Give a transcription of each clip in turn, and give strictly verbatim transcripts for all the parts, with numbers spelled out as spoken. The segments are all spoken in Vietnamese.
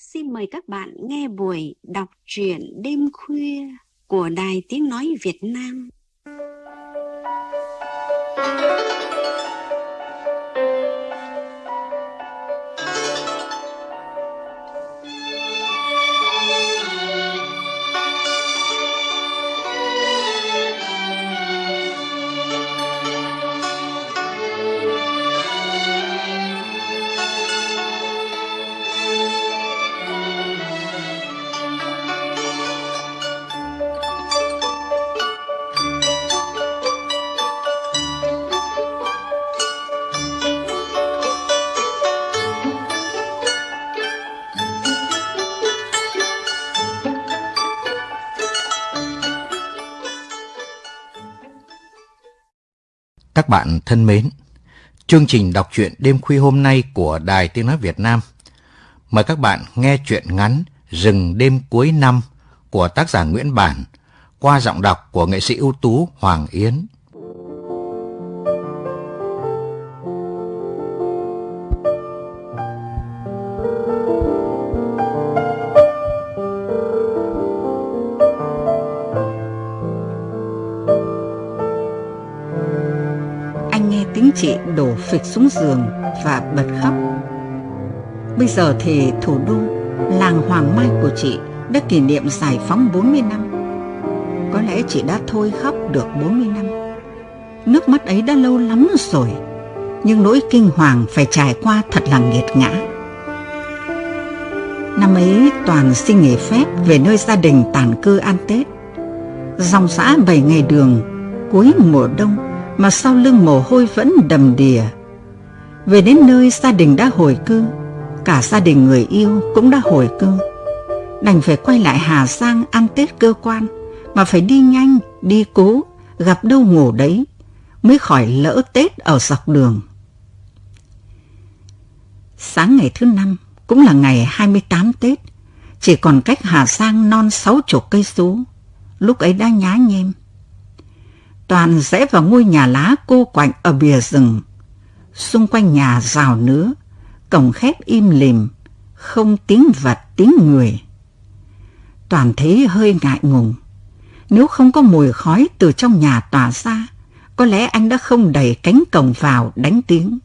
xin mời các bạn nghe buổi đọc truyện đêm khuya của Đài Tiếng Nói Việt Nam. Các bạn thân mến, chương trình đọc truyện đêm khuya hôm nay của Đài Tiếng Nói Việt Nam mời các bạn nghe truyện ngắn Rừng đêm cuối năm của tác giả Nguyễn Bản qua giọng đọc của nghệ sĩ ưu tú Hoàng Yến. Chị đổ phịch xuống giường và bật khóc. Bây giờ thì thủ đô, làng Hoàng Mai của chị đã kỷ niệm giải phóng bốn mươi năm. Có lẽ chị đã thôi khóc được bốn mươi năm. Nước mắt ấy đã lâu lắm rồi, nhưng nỗi kinh hoàng phải trải qua thật là nghiệt ngã. Năm ấy Toàn xin nghỉ phép về nơi gia đình tản cư ăn Tết. Dòng dã bảy ngày đường cuối mùa đông mà sau lưng mồ hôi vẫn đầm đìa. Về đến nơi gia đình đã hồi cư, cả gia đình người yêu cũng đã hồi cư. Đành phải quay lại Hà Giang ăn Tết cơ quan, mà phải đi nhanh, đi cố, gặp đâu ngủ đấy, mới khỏi lỡ Tết ở dọc đường. Sáng ngày thứ năm, cũng là ngày hai mươi tám Tết, chỉ còn cách Hà Giang non sáu chục cây số, lúc ấy đã nhá nhem. Toàn rẽ vào ngôi nhà lá cô quạnh ở bìa rừng. Xung quanh nhà rào nứa, cổng khép im lìm, không tiếng vật tiếng người. Toàn thấy hơi ngại ngùng. Nếu không có mùi khói từ trong nhà tỏa ra, có lẽ anh đã không đẩy cánh cổng vào đánh tiếng.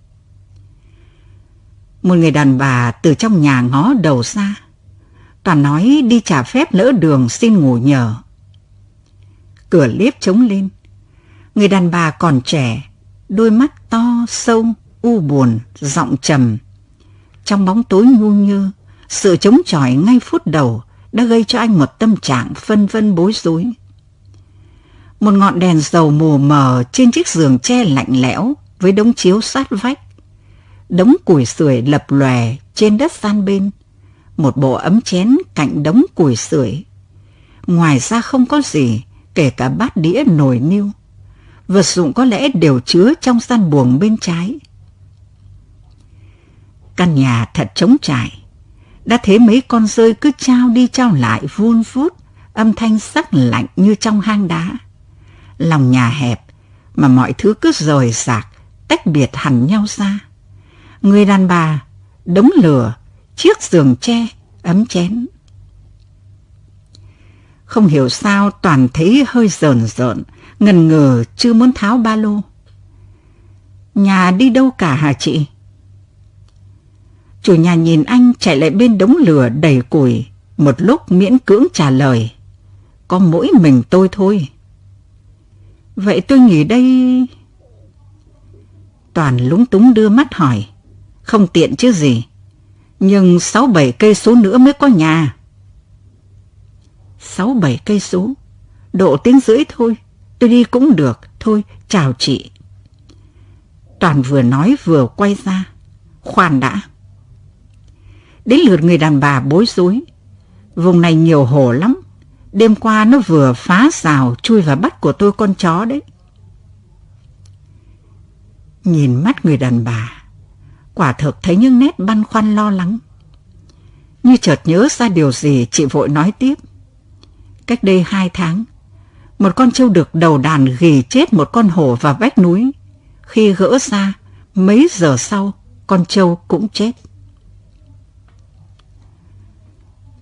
Một người đàn bà từ trong nhà ngó đầu ra. Toàn nói đi trả phép lỡ đường xin ngủ nhờ. Cửa liếp trống lên. Người đàn bà còn trẻ, đôi mắt to, sâu, u buồn, giọng trầm. Trong bóng tối ngu nhơ, sự chống chọi ngay phút đầu đã gây cho anh một tâm trạng phân vân bối rối. Một ngọn đèn dầu mù mờ trên chiếc giường tre lạnh lẽo với đống chiếu sát vách. Đống củi sưởi lập lòe trên đất gian bên. Một bộ ấm chén cạnh đống củi sưởi. Ngoài ra không có gì, kể cả bát đĩa nồi niêu. Vật dụng có lẽ đều chứa trong gian buồng bên trái. Căn nhà thật trống trải. Đã thế mấy con rơi cứ trao đi trao lại vun vút, âm thanh sắc lạnh như trong hang đá. Lòng nhà hẹp mà mọi thứ cứ rời rạc, tách biệt hẳn nhau ra. Người đàn bà, đống lửa, chiếc giường tre, ấm chén. Không hiểu sao Toàn thấy hơi rờn rợn, ngần ngừ chưa muốn tháo ba lô. Nhà đi đâu cả hả chị? Chủ nhà nhìn anh chạy lại bên đống lửa đầy củi, một lúc miễn cưỡng trả lời. Có mỗi mình tôi thôi. Vậy tôi nghỉ đây... Toàn lúng túng đưa mắt hỏi. Không tiện chứ gì. Nhưng sáu bảy cây số nữa mới có nhà. Sáu bảy cây số, độ tiếng rưỡi thôi, tôi đi cũng được, thôi chào chị. Toàn vừa nói vừa quay ra. Khoan đã. Đến lượt người đàn bà bối rối. Vùng này nhiều hổ lắm, đêm qua nó vừa phá rào chui vào bắt của tôi con chó đấy. Nhìn mắt người đàn bà, quả thực thấy những nét băn khoăn lo lắng. Như chợt nhớ ra điều gì, chị vội nói tiếp. Cách đây hai tháng, một con trâu đực đầu đàn ghì chết một con hổ vào vách núi. Khi gỡ ra, mấy giờ sau, con trâu cũng chết.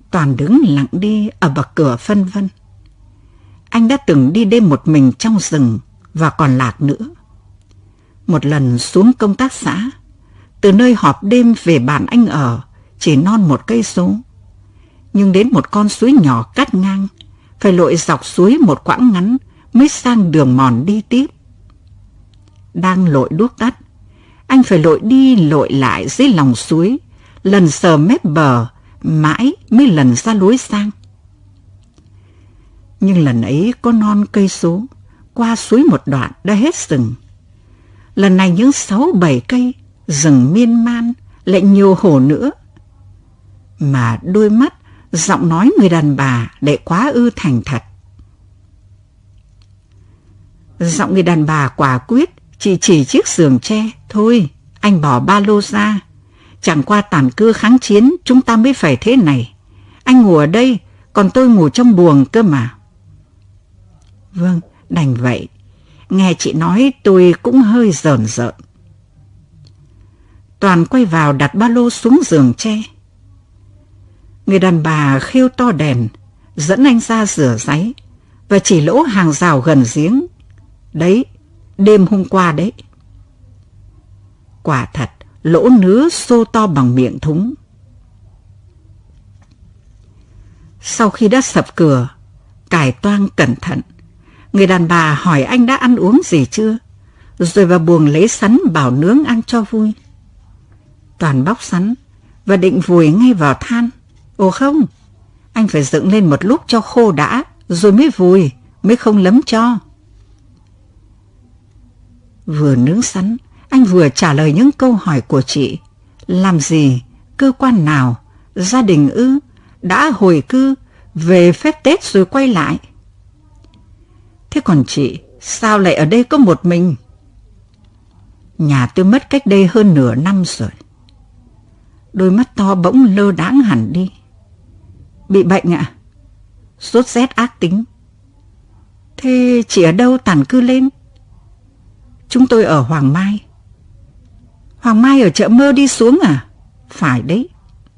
Toàn đứng lặng đi ở bậc cửa phân vân. Anh đã từng đi đêm một mình trong rừng và còn lạc nữa. Một lần xuống công tác xã, từ nơi họp đêm về bản anh ở chỉ non một cây số, nhưng đến một con suối nhỏ cắt ngang, phải lội dọc suối một quãng ngắn mới sang đường mòn đi tiếp. Đang lội đuốc tắt, anh phải lội đi lội lại dưới lòng suối, lần sờ mép bờ, mãi mới lần ra lối sang. Nhưng lần ấy có non cây số, qua suối một đoạn đã hết rừng. Lần này những sáu bảy cây, rừng miên man, lại nhiều hồ nữa. Mà đôi mắt, giọng nói người đàn bà lại quá ư thành thật. Giọng người đàn bà quả quyết, chỉ chỉ chiếc giường tre. Thôi, anh bỏ ba lô ra. Chẳng qua tàn cư kháng chiến, chúng ta mới phải thế này. Anh ngủ ở đây, còn tôi ngủ trong buồng cơ mà. Vâng, đành vậy. Nghe chị nói tôi cũng hơi rờn rợn. Toàn quay vào đặt ba lô xuống giường tre. Người đàn bà khêu to đèn, dẫn anh ra rửa ráy và chỉ lỗ hàng rào gần giếng. Đấy, đêm hôm qua đấy. Quả thật, lỗ nứa xô to bằng miệng thúng. Sau khi đã sập cửa, cài toang cẩn thận, người đàn bà hỏi anh đã ăn uống gì chưa, rồi vào buồng lấy sắn bảo nướng ăn cho vui. Toàn bóc sắn và định vùi ngay vào than. Ồ không, anh phải dựng lên một lúc cho khô đã, rồi mới vùi, mới không lấm tro. Vừa nướng sắn, anh vừa trả lời những câu hỏi của chị. Làm gì, cơ quan nào, gia đình ư, đã hồi cư, về phép Tết rồi quay lại. Thế còn chị, sao lại ở đây có một mình? Nhà tôi mất cách đây hơn nửa năm rồi. Đôi mắt to bỗng lơ đãng hẳn đi. Bị bệnh ạ? À? Sốt rét ác tính. Thế chị ở đâu tản cư lên? Chúng tôi ở Hoàng Mai. Hoàng Mai ở chợ Mơ đi xuống à? Phải đấy.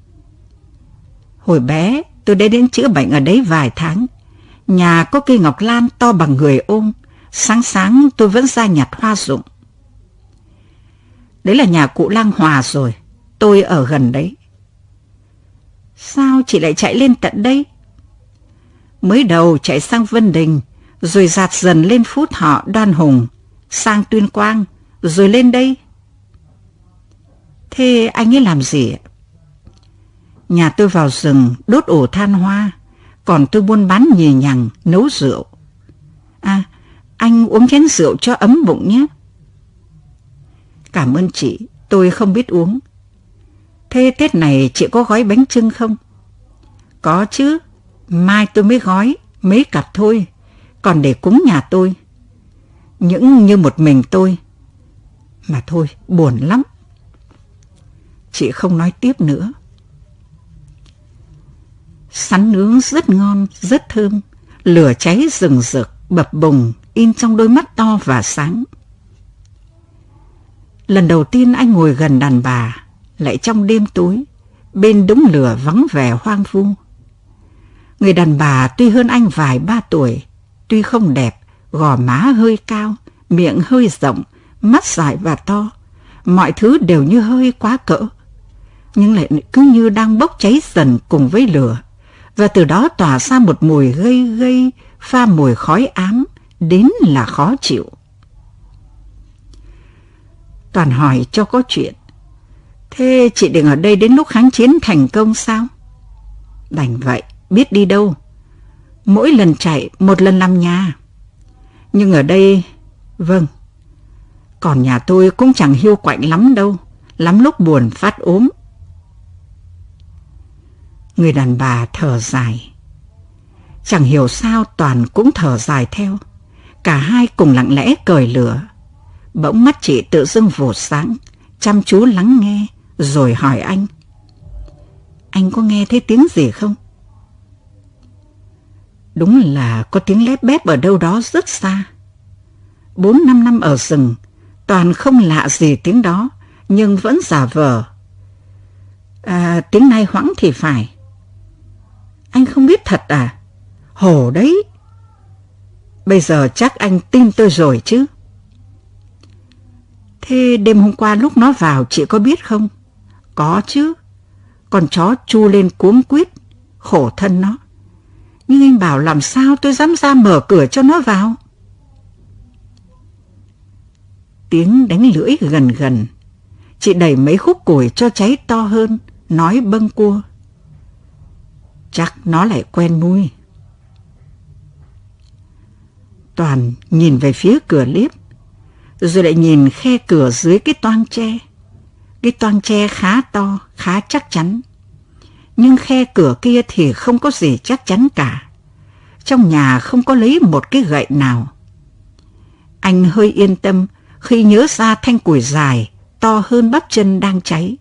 Hồi bé tôi đã đến chữa bệnh ở đấy vài tháng. Nhà có cây ngọc lan to bằng người ôm. Sáng sáng tôi vẫn ra nhặt hoa rụng. Đấy là nhà cụ Lang Hòa rồi. Tôi ở gần đấy. Sao chị lại chạy lên tận đây? Mới đầu chạy sang Vân Đình, rồi dạt dần lên Phú Thọ, Đoan Hùng, sang Tuyên Quang, rồi lên đây. Thế anh ấy làm gì? Nhà tôi vào rừng đốt ổ than hoa, còn tôi buôn bán nhì nhằng, nấu rượu. À, anh uống chén rượu cho ấm bụng nhé. Cảm ơn chị, tôi không biết uống. Thế Tết này chị có gói bánh chưng không? Có chứ, mai tôi mới gói, mấy cặp thôi, còn để cúng nhà tôi. Những như một mình tôi. Mà thôi, buồn lắm. Chị không nói tiếp nữa. Sắn nướng rất ngon, rất thơm, lửa cháy rừng rực, bập bùng, in trong đôi mắt to và sáng. Lần đầu tiên anh ngồi gần đàn bà, lại trong đêm tối, bên đống lửa vắng vẻ hoang vu. Người đàn bà tuy hơn anh vài ba tuổi, tuy không đẹp, gò má hơi cao, miệng hơi rộng, mắt dài và to, mọi thứ đều như hơi quá cỡ, nhưng lại cứ như đang bốc cháy dần cùng với lửa, và từ đó tỏa ra một mùi gây gây, pha mùi khói ám, đến là khó chịu. Toàn hỏi cho có chuyện. Thế chị định ở đây đến lúc kháng chiến thành công sao? Đành vậy, biết đi đâu. Mỗi lần chạy, một lần làm nhà. Nhưng ở đây, vâng, còn nhà tôi cũng chẳng hiu quạnh lắm đâu, lắm lúc buồn phát ốm. Người đàn bà thở dài. Chẳng hiểu sao Toàn cũng thở dài theo. Cả hai cùng lặng lẽ cởi lửa. Bỗng mắt chị tự dưng vụt sáng, chăm chú lắng nghe, rồi hỏi anh. Anh có nghe thấy tiếng gì không? Đúng là có tiếng lép bép ở đâu đó rất xa. Bốn năm năm ở rừng, Toàn không lạ gì tiếng đó, nhưng vẫn giả vờ. À, tiếng nai hoãng thì phải. Anh không biết thật à? Hổ đấy. Bây giờ chắc anh tin tôi rồi chứ. Thế đêm hôm qua lúc nó vào chị có biết không? Có chứ. Con chó chu lên cuống quýt, khổ thân nó. Nhưng anh bảo làm sao tôi dám ra mở cửa cho nó vào. Tiếng đánh lưỡi gần gần. Chị đẩy mấy khúc củi cho cháy to hơn, nói bâng cua. Chắc nó lại quen mùi. Toàn nhìn về phía cửa liếp, rồi lại nhìn khe cửa dưới cái toang tre. Cái toang tre khá to, khá chắc chắn. Nhưng khe cửa kia thì không có gì chắc chắn cả. Trong nhà không có lấy một cái gậy nào. Anh hơi yên tâm khi nhớ ra thanh củi dài, to hơn bắp chân đang cháy.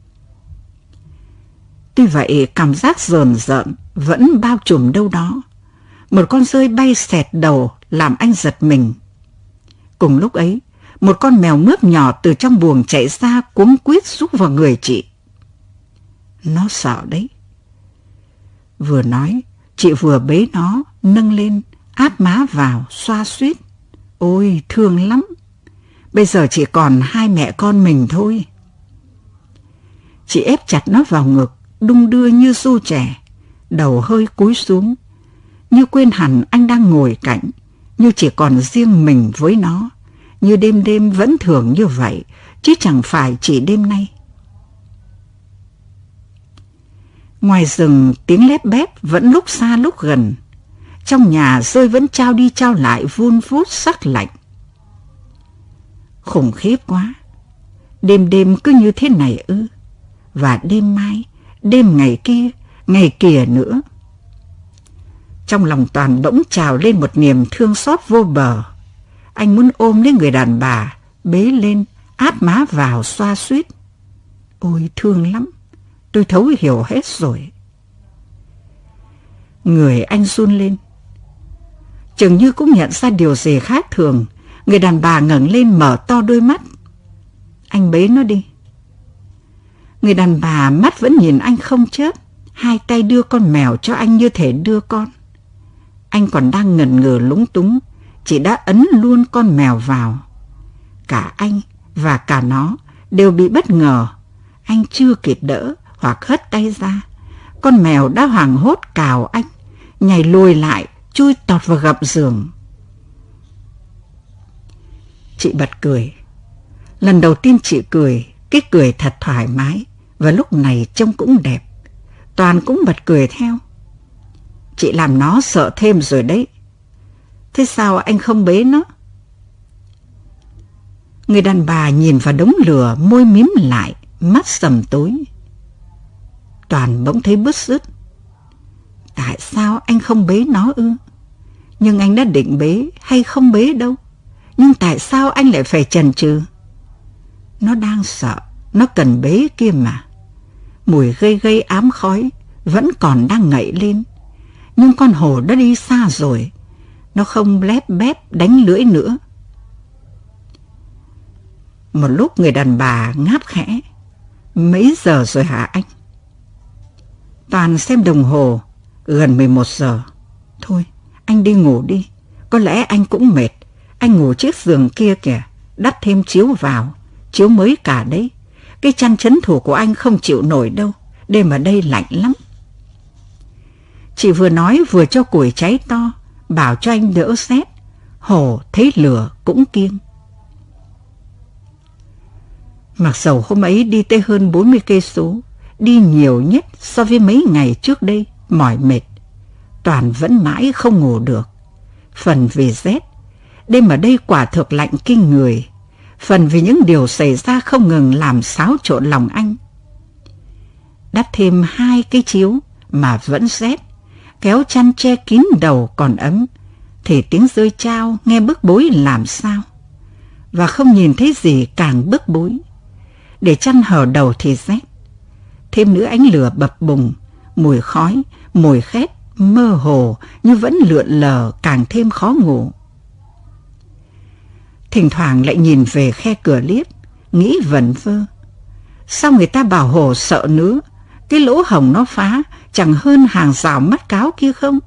Tuy vậy cảm giác rờn rợn vẫn bao trùm đâu đó. Một con dơi bay xẹt đầu làm anh giật mình. Cùng lúc ấy, một con mèo mướp nhỏ từ trong buồng chạy ra cuống quýt rúc vào người chị. Nó sợ đấy. Vừa nói, chị vừa bế nó, nâng lên, áp má vào, xoa xuýt. Ôi, thương lắm. Bây giờ chỉ còn hai mẹ con mình thôi. Chị ép chặt nó vào ngực, đung đưa như ru trẻ, đầu hơi cúi xuống, như quên hẳn anh đang ngồi cạnh, như chỉ còn riêng mình với nó, như đêm đêm vẫn thường như vậy, chứ chẳng phải chỉ đêm nay. Ngoài rừng tiếng lép bép vẫn lúc xa lúc gần, trong nhà rơi vẫn trao đi trao lại vun vút sắc lạnh. Khủng khiếp quá, đêm đêm cứ như thế này ư, và đêm mai, đêm ngày kia, ngày kia nữa. Trong lòng Toàn bỗng trào lên một niềm thương xót vô bờ. Anh muốn ôm lấy người đàn bà, bế lên, áp má vào xoa xuýt. Ôi thương lắm, tôi thấu hiểu hết rồi. Người anh run lên. Chừng như cũng nhận ra điều gì khác thường, người đàn bà ngẩng lên mở to đôi mắt. Anh bế nó đi. Người đàn bà mắt vẫn nhìn anh không chớp, hai tay đưa con mèo cho anh như thể đưa con. Anh còn đang ngần ngừ lúng túng, chị đã ấn luôn con mèo vào. Cả anh và cả nó đều bị bất ngờ. Anh chưa kịp đỡ hoặc hất tay ra, con mèo đã hoảng hốt cào anh, nhảy lùi lại, chui tọt vào gầm giường. Chị bật cười. Lần đầu tiên chị cười, cái cười thật thoải mái, và lúc này trông cũng đẹp. Toàn cũng bật cười theo. Chị làm nó sợ thêm rồi đấy. Thế sao anh không bế nó? Người đàn bà nhìn vào đống lửa, môi mím lại, mắt sầm tối. Toàn bỗng thấy bứt rứt. Tại sao anh không bế nó ư? Nhưng anh đã định bế hay không bế đâu. Nhưng tại sao anh lại phải chần chừ? Nó đang sợ, nó cần bế kia mà. Mùi gây gây ám khói vẫn còn đang ngậy lên. Nhưng con hổ đã đi xa rồi. Nó không lép bép đánh lưỡi nữa. Một lúc người đàn bà ngáp khẽ. Mấy giờ rồi hả anh? Toàn xem đồng hồ. Gần mười một giờ. Thôi, anh đi ngủ đi. Có lẽ anh cũng mệt. Anh ngủ chiếc giường kia kìa. Đắp thêm chiếu vào. Chiếu mới cả đấy. Cái chăn chấn thủ của anh không chịu nổi đâu. Đêm ở đây lạnh lắm. Chị vừa nói vừa cho củi cháy to, bảo cho anh đỡ rét. Hổ thấy lửa cũng kiêng. Mặc dầu hôm ấy đi tới hơn bốn mươi cây số, đi nhiều nhất so với mấy ngày trước đây, mỏi mệt, Toàn vẫn mãi không ngủ được. Phần vì rét, đêm ở đây quả thực lạnh kinh người. Phần vì những điều xảy ra không ngừng làm xáo trộn lòng anh. Đắp thêm hai cái chiếu mà vẫn rét, kéo chăn che kín đầu còn ấm, thì tiếng rơi chao nghe bức bối làm sao. Và không nhìn thấy gì càng bức bối. Để chăn hở đầu thì rét. Thêm nữa ánh lửa bập bùng, mùi khói, mùi khét, mơ hồ như vẫn lượn lờ càng thêm khó ngủ. Thỉnh thoảng lại nhìn về khe cửa liếp, nghĩ vẩn vơ. Sao người ta bảo hổ sợ nữa, cái lỗ hổng nó phá chẳng hơn hàng rào mắt cáo kia không?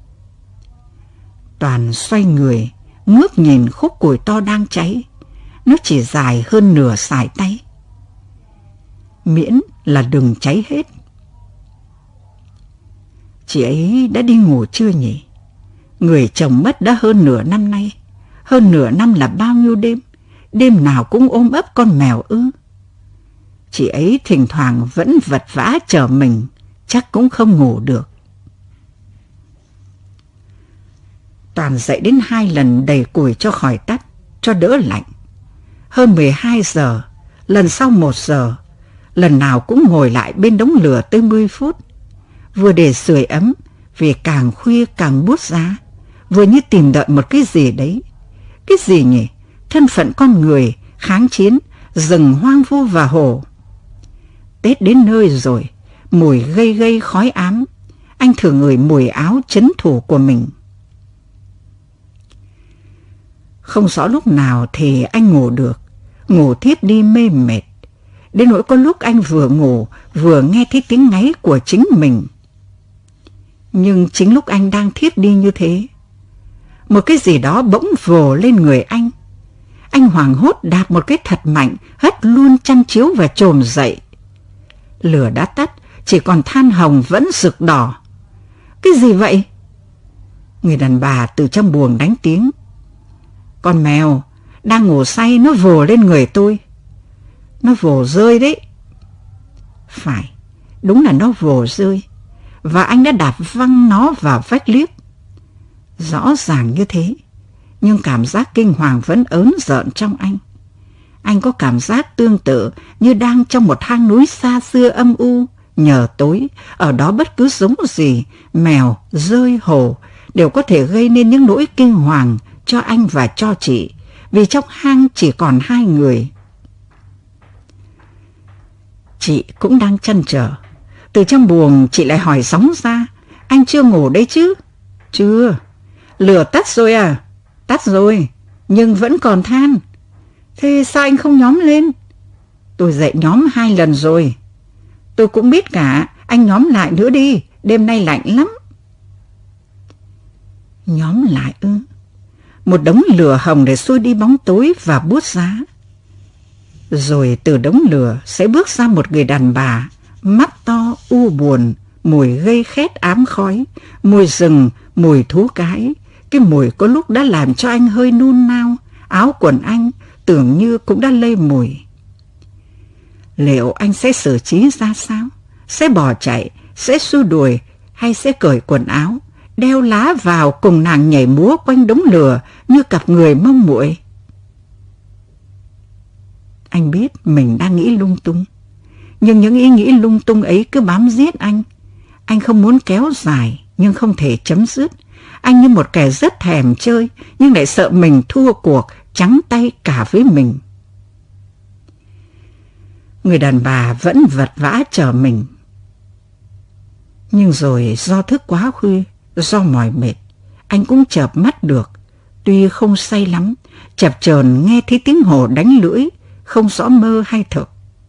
Toàn xoay người, ngước nhìn khúc củi to đang cháy. Nó chỉ dài hơn nửa sải tay. Miễn là đừng cháy hết. Chị ấy đã đi ngủ chưa nhỉ? Người chồng mất đã hơn nửa năm nay. Hơn nửa năm là bao nhiêu đêm? Đêm nào cũng ôm ấp con mèo ư? Chị ấy thỉnh thoảng vẫn vật vã chờ mình, chắc cũng không ngủ được. Toàn dậy đến hai lần đầy củi cho khỏi tắt, cho đỡ lạnh. Hơn mười hai giờ, lần sau một giờ, lần nào cũng ngồi lại bên đống lửa tới mười phút. Vừa để sưởi ấm, vì càng khuya càng buốt giá, vừa như tìm đợi một cái gì đấy. Cái gì nhỉ? Thân phận con người, kháng chiến, rừng hoang vu và hồ. Tết đến nơi rồi, mùi gây gây khói ám. Anh thử ngửi mùi áo trấn thủ của mình. Không rõ lúc nào thì anh ngủ được, ngủ thiếp đi mê mệt. Đến nỗi có lúc anh vừa ngủ vừa nghe thấy tiếng ngáy của chính mình. Nhưng chính lúc anh đang thiếp đi như thế, một cái gì đó bỗng vồ lên người anh. Anh hoảng hốt đạp một cái thật mạnh, hất luôn chăn chiếu và chồm dậy. Lửa đã tắt, chỉ còn than hồng vẫn rực đỏ. Cái gì vậy? Người đàn bà từ trong buồng đánh tiếng. Con mèo đang ngủ say nó vồ lên người tôi. Nó vồ rơi đấy. Phải, đúng là nó vồ rơi. Và anh đã đạp văng nó vào vách liếc. Rõ ràng như thế, nhưng cảm giác kinh hoàng vẫn ớn rợn trong anh. Anh có cảm giác tương tự như đang trong một hang núi xa xưa âm u, nhờ tối, ở đó bất cứ giống gì, mèo, rơi, hổ, đều có thể gây nên những nỗi kinh hoàng cho anh và cho chị, vì trong hang chỉ còn hai người. Chị cũng đang trăn trở. Từ trong buồng chị lại hỏi sóng ra, anh chưa ngủ đấy chứ? Chưa. Lửa tắt rồi à? Tắt rồi, nhưng vẫn còn than. Thế sao anh không nhóm lên? Tôi dậy nhóm hai lần rồi. Tôi cũng biết cả, anh nhóm lại nữa đi, đêm nay lạnh lắm. Nhóm lại ư? Một đống lửa hồng để xua đi bóng tối và buốt giá. Rồi từ đống lửa sẽ bước ra một người đàn bà, mắt to u buồn, mùi gây khét ám khói, mùi rừng, mùi thú cái. Cái mùi có lúc đã làm cho anh hơi nôn nao, áo quần anh tưởng như cũng đã lây mùi. Liệu anh sẽ xử trí ra sao? Sẽ bỏ chạy, sẽ xua đuổi hay sẽ cởi quần áo, đeo lá vào cùng nàng nhảy múa quanh đống lửa như cặp người mong muội? Anh biết mình đang nghĩ lung tung, nhưng những ý nghĩ lung tung ấy cứ bám giết anh. Anh không muốn kéo dài, nhưng không thể chấm dứt. Anh như một kẻ rất thèm chơi, nhưng lại sợ mình thua cuộc, trắng tay cả với mình. Người đàn bà vẫn vật vã chờ mình. Nhưng rồi do thức quá khuya, do mỏi mệt, anh cũng chợp mắt được. Tuy không say lắm, chập chờn nghe thấy tiếng hổ đánh lưỡi, không rõ mơ hay thực.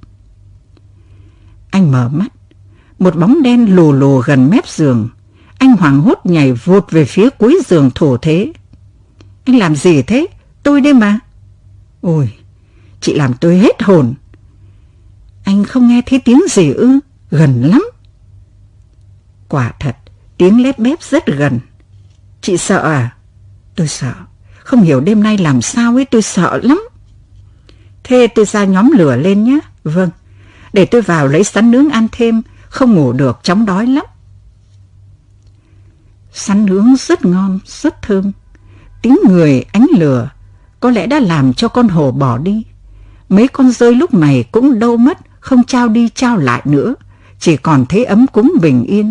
Anh mở mắt, một bóng đen lù lù gần mép giường. Anh hoảng hốt nhảy vụt về phía cuối giường thổ thế. Anh làm gì thế? Tôi đây mà. Ôi, chị làm tôi hết hồn. Anh không nghe thấy tiếng gì ư? Gần lắm. Quả thật, tiếng lép bép rất gần. Chị sợ à? Tôi sợ. Không hiểu đêm nay làm sao ấy, tôi sợ lắm. Thế tôi ra nhóm lửa lên nhé. Vâng, để tôi vào lấy sắn nướng ăn thêm, không ngủ được, chóng đói lắm. Sắn nướng rất ngon, rất thơm. Tiếng người ánh lửa có lẽ đã làm cho con hổ bỏ đi. Mấy con rơi lúc này cũng đâu mất, không trao đi trao lại nữa, chỉ còn thấy ấm cúng bình yên.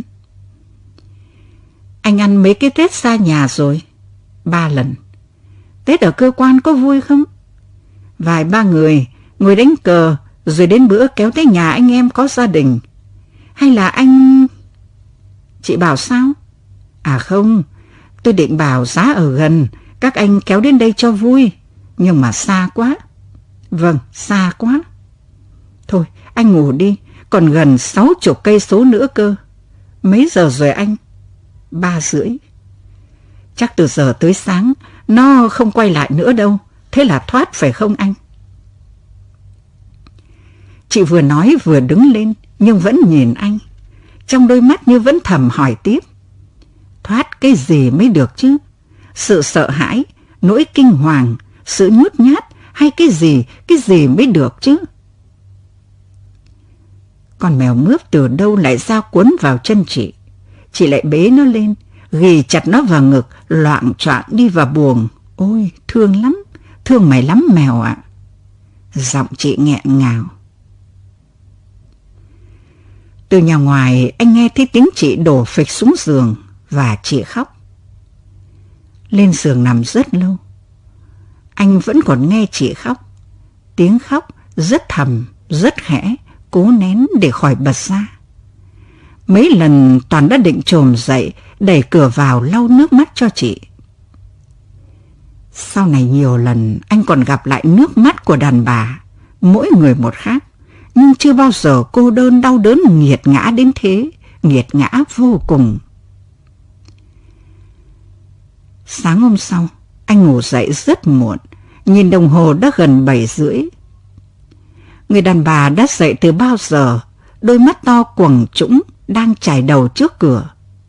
Anh ăn mấy cái Tết xa nhà rồi? Ba lần. Tết ở cơ quan có vui không? Vài ba người ngồi đánh cờ, rồi đến bữa kéo tới nhà anh em có gia đình. Hay là anh... Chị bảo sao? À không, tôi định bảo giá ở gần, các anh kéo đến đây cho vui, nhưng mà xa quá. Vâng, xa quá. Thôi, anh ngủ đi, còn gần sáu chục cây số nữa cơ. Mấy giờ rồi anh? Ba rưỡi. Chắc từ giờ tới sáng nó không quay lại nữa đâu. Thế là thoát phải không anh? Chị vừa nói vừa đứng lên nhưng vẫn nhìn anh. Trong đôi mắt như vẫn thầm hỏi tiếp. Thoát cái gì mới được chứ? Sự sợ hãi, nỗi kinh hoàng, sự nhút nhát hay cái gì, cái gì mới được chứ? Con mèo mướp từ đâu lại ra quấn vào chân chị. Chị lại bế nó lên, ghì chặt nó vào ngực, loạng choạng đi vào buồng. Ôi, thương lắm, thương mày lắm mèo ạ. À. Giọng chị nghẹn ngào. Từ nhà ngoài anh nghe thấy tiếng chị đổ phịch xuống giường và chị khóc. Lên giường nằm rất lâu. Anh vẫn còn nghe chị khóc. Tiếng khóc rất thầm, rất khẽ, cố nén để khỏi bật ra. Mấy lần Toàn đã định chồm dậy, đẩy cửa vào lau nước mắt cho chị. Sau này nhiều lần anh còn gặp lại nước mắt của đàn bà, mỗi người một khác, nhưng chưa bao giờ cô đơn đau đớn nghiệt ngã đến thế, nghiệt ngã vô cùng. Sáng hôm sau, anh ngủ dậy rất muộn, nhìn đồng hồ đã gần bảy rưỡi. Người đàn bà đã dậy từ bao giờ, đôi mắt to quầng trũng đang chải đầu trước cửa.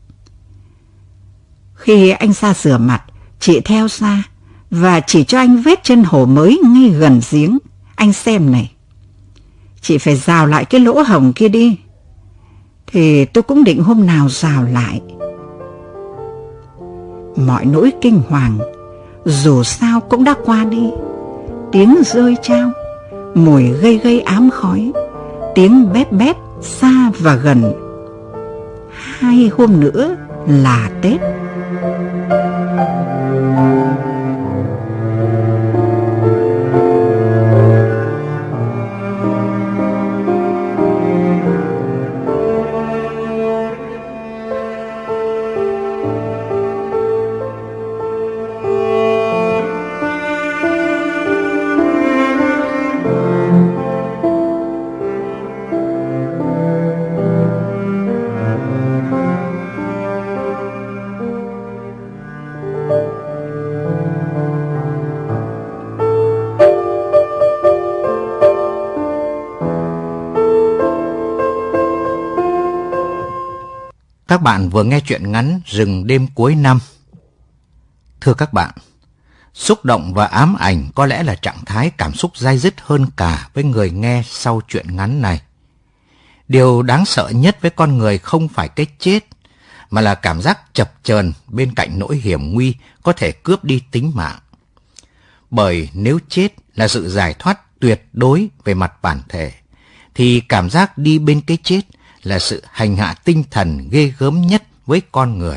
Khi anh ra rửa mặt, chị theo ra và chỉ cho anh vết chân hổ mới ngay gần giếng. Anh xem này. Chị phải rào lại cái lỗ hổng kia đi. Thì tôi cũng định hôm nào rào lại. Mọi nỗi kinh hoàng dù sao cũng đã qua đi. Tiếng rơi trao, mùi gây gây ám khói, tiếng bép bép xa và gần. Hai hôm nữa là Tết. Các bạn vừa nghe truyện ngắn Rừng đêm cuối năm. Thưa các bạn, xúc động và ám ảnh có lẽ là trạng thái cảm xúc day dứt hơn cả với người nghe sau truyện ngắn này. Điều đáng sợ nhất với con người không phải cái chết, mà là cảm giác chập chờn bên cạnh nỗi hiểm nguy có thể cướp đi tính mạng. Bởi nếu chết là sự giải thoát tuyệt đối về mặt bản thể, thì cảm giác đi bên cái chết là sự hành hạ tinh thần ghê gớm nhất với con người.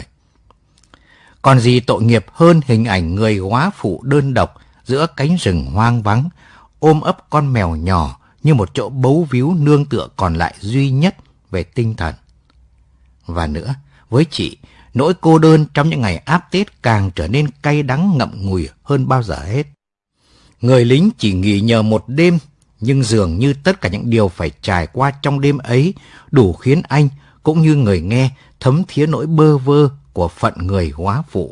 Còn gì tội nghiệp hơn hình ảnh người góa phụ đơn độc giữa cánh rừng hoang vắng, ôm ấp con mèo nhỏ như một chỗ bấu víu nương tựa còn lại duy nhất về tinh thần. Và nữa, với chị, nỗi cô đơn trong những ngày áp Tết càng trở nên cay đắng ngậm ngùi hơn bao giờ hết. Người lính chỉ nghỉ nhờ một đêm, nhưng dường như tất cả những điều phải trải qua trong đêm ấy đủ khiến anh cũng như người nghe thấm thía nỗi bơ vơ của phận người góa phụ.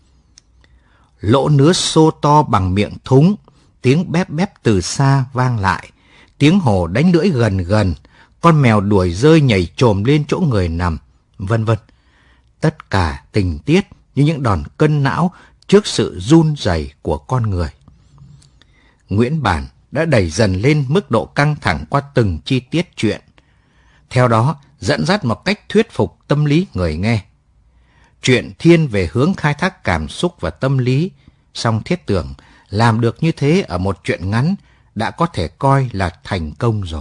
Lỗ nứa xô to bằng miệng thúng, tiếng bép bép từ xa vang lại, tiếng hổ đánh lưỡi gần gần, con mèo đuổi rơi nhảy chồm lên chỗ người nằm, vân vân. Tất cả tình tiết như những đòn cân não trước sự run rẩy của con người. Nguyễn Bản đã đẩy dần lên mức độ căng thẳng qua từng chi tiết chuyện, theo đó dẫn dắt một cách thuyết phục tâm lý người nghe. Chuyện thiên về hướng khai thác cảm xúc và tâm lý, song Thiết Tường làm được như thế ở một truyện ngắn đã có thể coi là thành công rồi.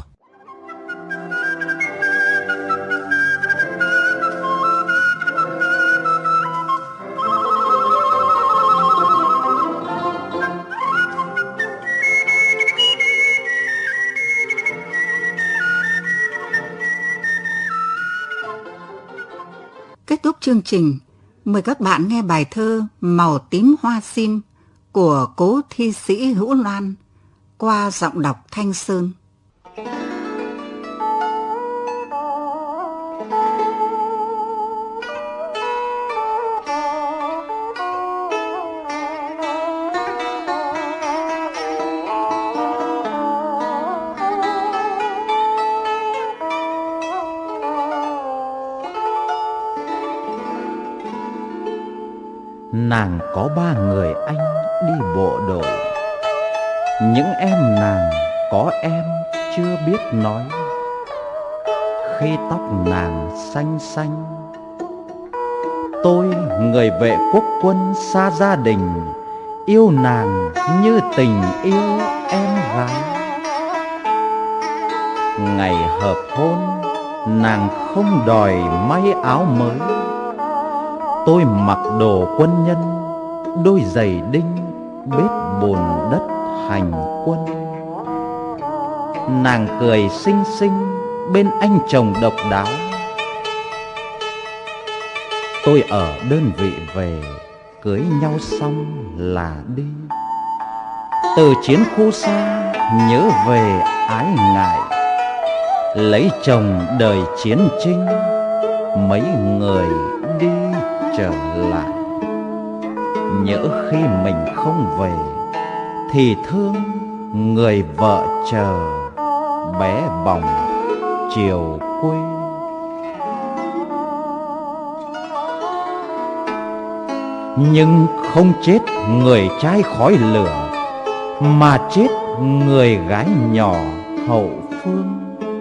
Kết thúc chương trình, mời các bạn nghe bài thơ Màu tím hoa sim của cố thi sĩ Hữu Loan qua giọng đọc Thanh Sơn. nàng có ba người anh đi bộ đội. Những em nàng có em chưa biết nói. Khi tóc nàng xanh xanh, tôi người vệ quốc quân xa gia đình, yêu nàng như tình yêu em gái. Ngày hợp hôn, nàng không đòi may áo mới. Tôi mặc đồ quân nhân, đôi giày đinh, bết bùn đất hành quân. Nàng cười xinh xinh bên anh chồng độc đáo. Tôi ở đơn vị về, cưới nhau xong là đi. Từ chiến khu xa nhớ về ái ngại, lấy chồng đời chiến chinh, mấy người đi trở lại. Nhỡ khi mình không về thì thương người vợ chờ bé bỏng chiều quê. Nhưng không chết người trai khói lửa, mà chết người gái nhỏ hậu phương.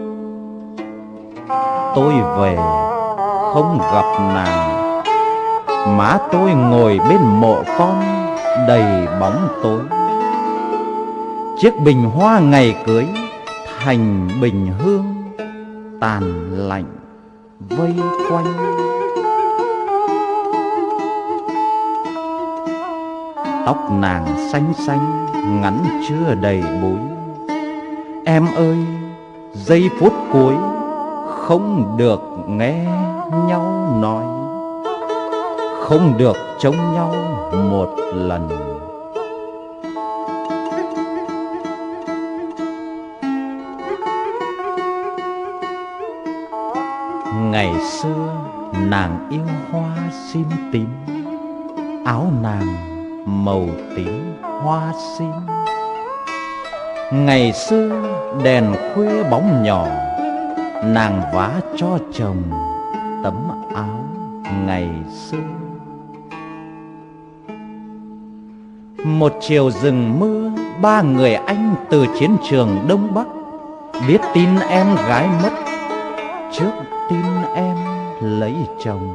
Tôi về không gặp nàng, má tôi ngồi bên mộ con đầy bóng tối. Chiếc bình hoa ngày cưới thành bình hương tàn lạnh vây quanh. Tóc nàng xanh xanh ngắn chưa đầy búi. Em ơi, giây phút cuối không được nghe nhau nói, không được trông nhau một lần. Ngày xưa nàng yêu hoa sim tím, áo nàng màu tím hoa sim. Ngày xưa đèn khuya bóng nhỏ, nàng vá cho chồng tấm áo ngày xưa. Một chiều rừng mưa, ba người anh từ chiến trường Đông Bắc biết tin em gái mất trước tin em lấy chồng.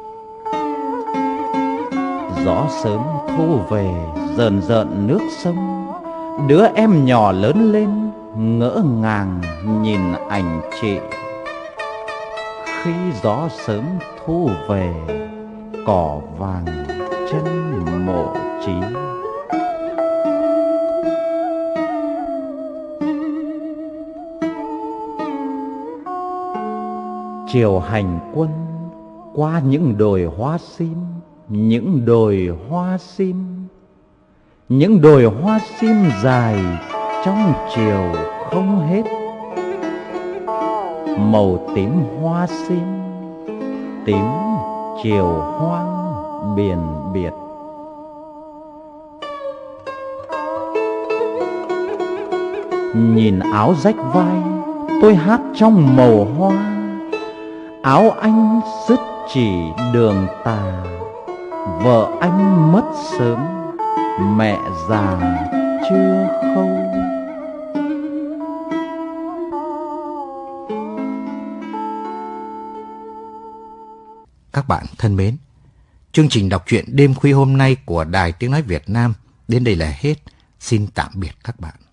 Gió sớm thu về rờn rợn nước sông, đứa em nhỏ lớn lên ngỡ ngàng nhìn ảnh chị. Khi gió sớm thu về, cỏ vàng chân mộ chí. Chiều hành quân qua những đồi hoa sim, những đồi hoa sim, những đồi hoa sim dài trong chiều không hết. Màu tím hoa sim, tím chiều hoang biển biệt. Nhìn áo rách vai, tôi hát trong màu hoa. Áo anh sứt chỉ đường tà, vợ anh mất sớm, mẹ già chưa khâu. Các bạn thân mến, chương trình đọc truyện đêm khuya hôm nay của Đài Tiếng Nói Việt Nam đến đây là hết. Xin tạm biệt các bạn.